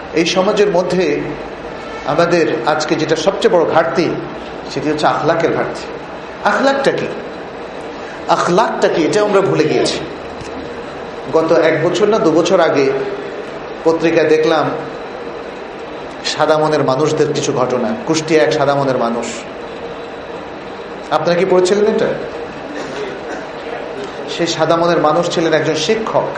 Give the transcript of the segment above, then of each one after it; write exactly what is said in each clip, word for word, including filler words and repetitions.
এই সমাজের মধ্যে আমাদের আজকে যেটা সবচেয়ে বড় ঘাটতি, সেটি হচ্ছে আখলাকের ঘাটতি। আখলাকটা কি আখলাকটা কি এটা আমরা ভুলে গিয়েছি। গত এক বছর না দু বছর আগে পত্রিকায় দেখলাম সাদা মনের মানুষদের কিছু ঘটনা। কুষ্টিয়া এক সাদা মনের মানুষ, আপনারা কি পড়েছিলেন এটা? সেই সাদা মনের মানুষ ছিলেন একজন শিক্ষক।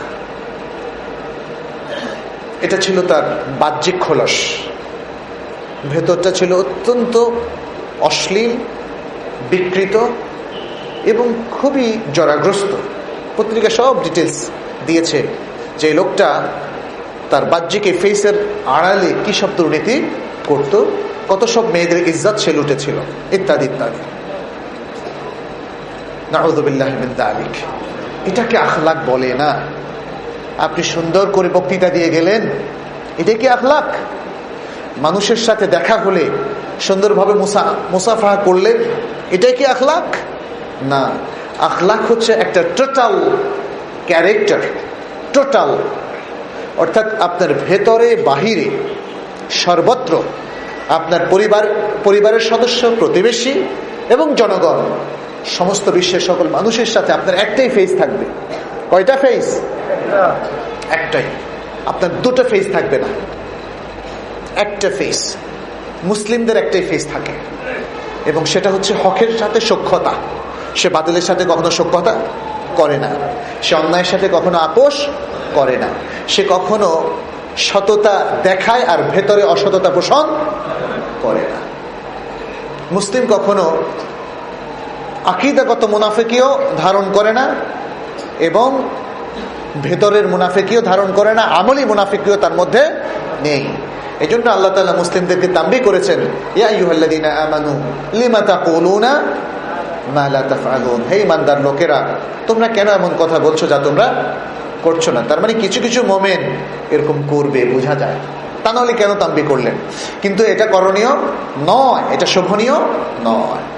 এটা ছিল তার বাহ্যিক খোলস, ভেতরটা ছিল অত্যন্ত অশ্লীল, বিকৃত এবং খুবই জরাগ্রস্ত। পত্রিকা সব ডিটেলস দিয়েছে যে লোকটা তার বাহ্যিক এই ফেসের আড়ালে কি সব দুর্নীতি করত, কত সব মেয়েদের ইজ্জত সে লুটেছিল, ইত্যাদি ইত্যাদি। নাউযুবিল্লাহ মিন যালিক। এটাকে আখলাক বলে না। আপনি সুন্দর করে বক্তৃতা দিয়ে গেলেন, এটা কি আখলাক? মানুষের সাথে দেখা হলে সুন্দরভাবে মুসা মুসাফাহা করলেন, এটাই কি আখলাক? না, আখলাক হচ্ছে একটা টোটাল ক্যারেক্টার, টোটাল, অর্থাৎ আপনার ভেতরে বাহিরে সর্বত্র আপনার পরিবার, পরিবারের সদস্য, প্রতিবেশী এবং জনগণ, সমস্ত বিশ্বের সকল মানুষের সাথে আপনার একটাই ফেস থাকবে। কয়টা ফেস? একটাই। আপনার দুটো ফেস থাকবে না, একটা ফেস। মুসলিমদের একটাই ফেস থাকে এবং সেটা হচ্ছে হকের সাথে সখ্যতা। সে বাতিলের সাথে কখনো সখ্যতা করে না, সে অন্যায়ের সাথে কখনো আপোষ করে না, সে কখনো সততা দেখায় আর ভেতরে অসততা পোষণ করে না। মুসলিম কখনো আকীদাগত মুনাফিকিও ধারণ করে না এবং ভেতরের মুনাফিকিও ধারণ করে না, আমলি মুনাফিকিও তার মধ্যে নেই। এই জন্য আল্লাহ তাআলা মুসলিমদেরকে তাম্বিহ করেছেন, ইয়া আইয়ুহাল্লাযীনা আমানু লিমা তাকুলুনা মা লা তাফআলুন। হে ইমানদার লোকেরা, তোমরা কেন এমন কথা বলছো যা তোমরা করছো না? তার মানে কিছু কিছু মোমেন এরকম করবে, বোঝা যায়। তা নাহলে কেন তাম্বিহ করলেন? কিন্তু এটা করণীয় নয়, এটা শোভনীয় নয়।